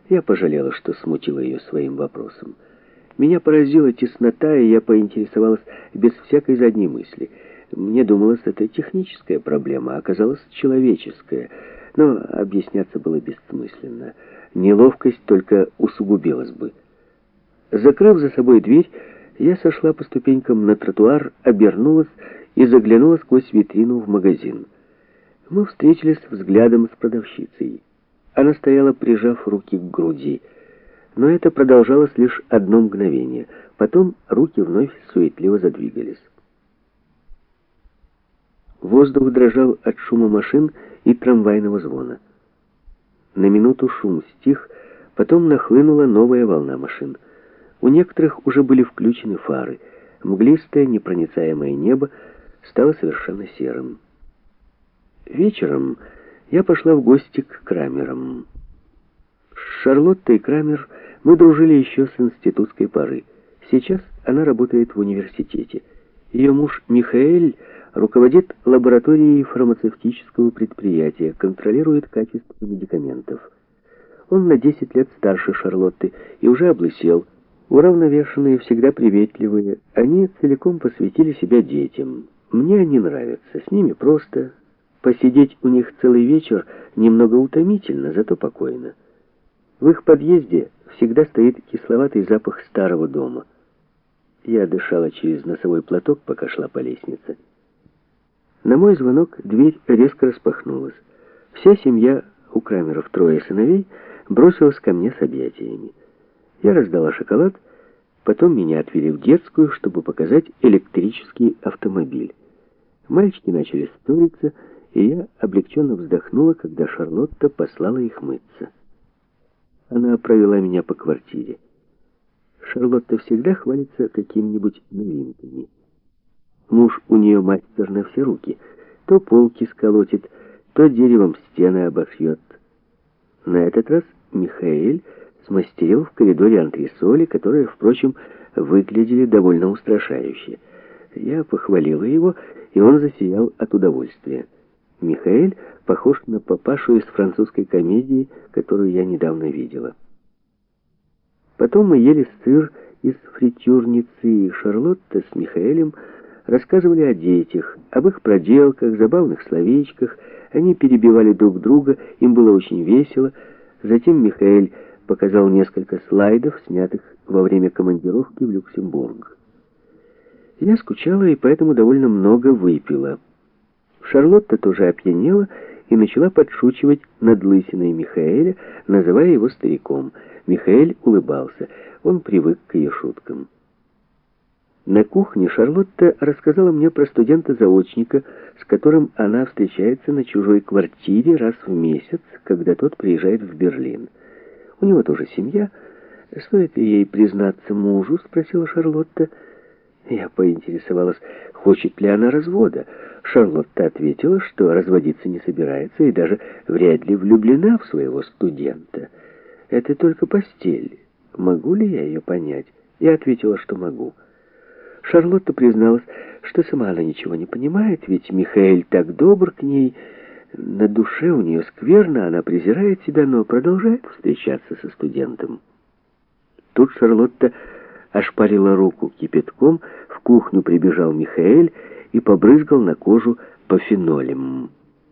Я пожалела, что смутила ее своим вопросом. Меня поразила теснота, и я поинтересовалась без всякой задней мысли. Мне думалось, это техническая проблема, а оказалась человеческая. Но объясняться было бессмысленно. Неловкость только усугубилась бы. Закрыв за собой дверь, я сошла по ступенькам на тротуар, обернулась и заглянула сквозь витрину в магазин. Мы встретились взглядом с продавщицей. Она стояла, прижав руки к груди. Но это продолжалось лишь одно мгновение. Потом руки вновь суетливо задвигались. Воздух дрожал от шума машин и трамвайного звона. На минуту шум стих, потом нахлынула новая волна машин. У некоторых уже были включены фары. Мглистое, непроницаемое небо стало совершенно серым. Вечером я пошла в гости к Крамерам. С Шарлоттой Крамер мы дружили еще с институтской поры. Сейчас она работает в университете. Ее муж Михаэль руководит лабораторией фармацевтического предприятия, контролирует качество медикаментов. Он на 10 лет старше Шарлотты и уже облысел. Уравновешенные, всегда приветливые, они целиком посвятили себя детям. Мне они нравятся, с ними просто. Посидеть у них целый вечер немного утомительно, зато покойно. В их подъезде всегда стоит кисловатый запах старого дома. Я дышала через носовой платок, пока шла по лестнице. На мой звонок дверь резко распахнулась. Вся семья, у Крамеров 3 сыновей, бросилась ко мне с объятиями. Я раздала шоколад, потом меня отвели в детскую, чтобы показать электрический автомобиль. Мальчики начали ссориться, и я облегченно вздохнула, когда Шарлотта послала их мыться. Она провела меня по квартире. Шарлотта всегда хвалится какими-нибудь новинками. Муж у нее мастер на все руки. То полки сколотит, то деревом стены обошьет. На этот раз Михаэль смастерил в коридоре антресоли, которые, впрочем, выглядели довольно устрашающе. Я похвалила его, и он засиял от удовольствия. Михаэль похож на папашу из французской комедии, которую я недавно видела. Потом мы ели сыр из фритюрницы, и Шарлотта с Михаэлем рассказывали о детях, об их проделках, забавных словечках. Они перебивали друг друга, им было очень весело. Затем Михаэль показал несколько слайдов, снятых во время командировки в Люксембург. Я скучала и поэтому довольно много выпила. Шарлотта тоже опьянела и начала подшучивать над лысиной Михаэля, называя его стариком. Михаэль улыбался. Он привык к ее шуткам. На кухне Шарлотта рассказала мне про студента-заочника, с которым она встречается на чужой квартире раз в месяц, когда тот приезжает в Берлин. У него тоже семья. «Стоит ли ей признаться мужу?» — спросила Шарлотта. Я поинтересовалась, хочет ли она развода. Шарлотта ответила, что разводиться не собирается и даже вряд ли влюблена в своего студента. Это только постель. Могу ли я ее понять? Я ответила, что могу. Шарлотта призналась, что сама она ничего не понимает, ведь Михаэль так добр к ней. На душе у нее скверно, она презирает себя, но продолжает встречаться со студентом. Тут Шарлотта ошпарила руку кипятком, в кухню прибежал Михаэль и побрызгал на кожу пафенолем.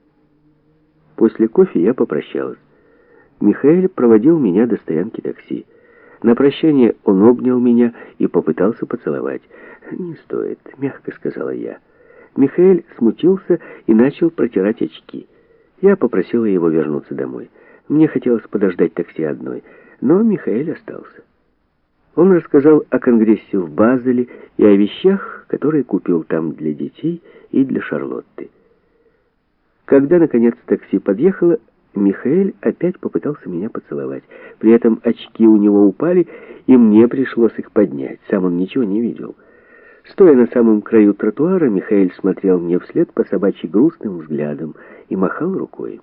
После кофе я попрощалась. Михаэль проводил меня до стоянки такси. На прощание он обнял меня и попытался поцеловать. «Не стоит», — мягко сказала я. Михаэль смутился и начал протирать очки. Я попросила его вернуться домой. Мне хотелось подождать такси одной, но Михаэль остался. Он рассказал о конгрессе в Базеле и о вещах, которые купил там для детей и для Шарлотты. Когда, наконец, такси подъехало, Михаэль опять попытался меня поцеловать. При этом очки у него упали, и мне пришлось их поднять. Сам он ничего не видел. Стоя на самом краю тротуара, Михаэль смотрел мне вслед по собачьи грустным взглядом и махал рукой.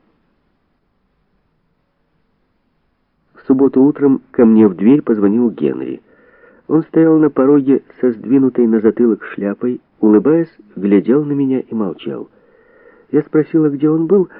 В субботу утром ко мне в дверь позвонил Генри. Он стоял на пороге со сдвинутой на затылок шляпой, улыбаясь, глядел на меня и молчал. Я спросила, где он был.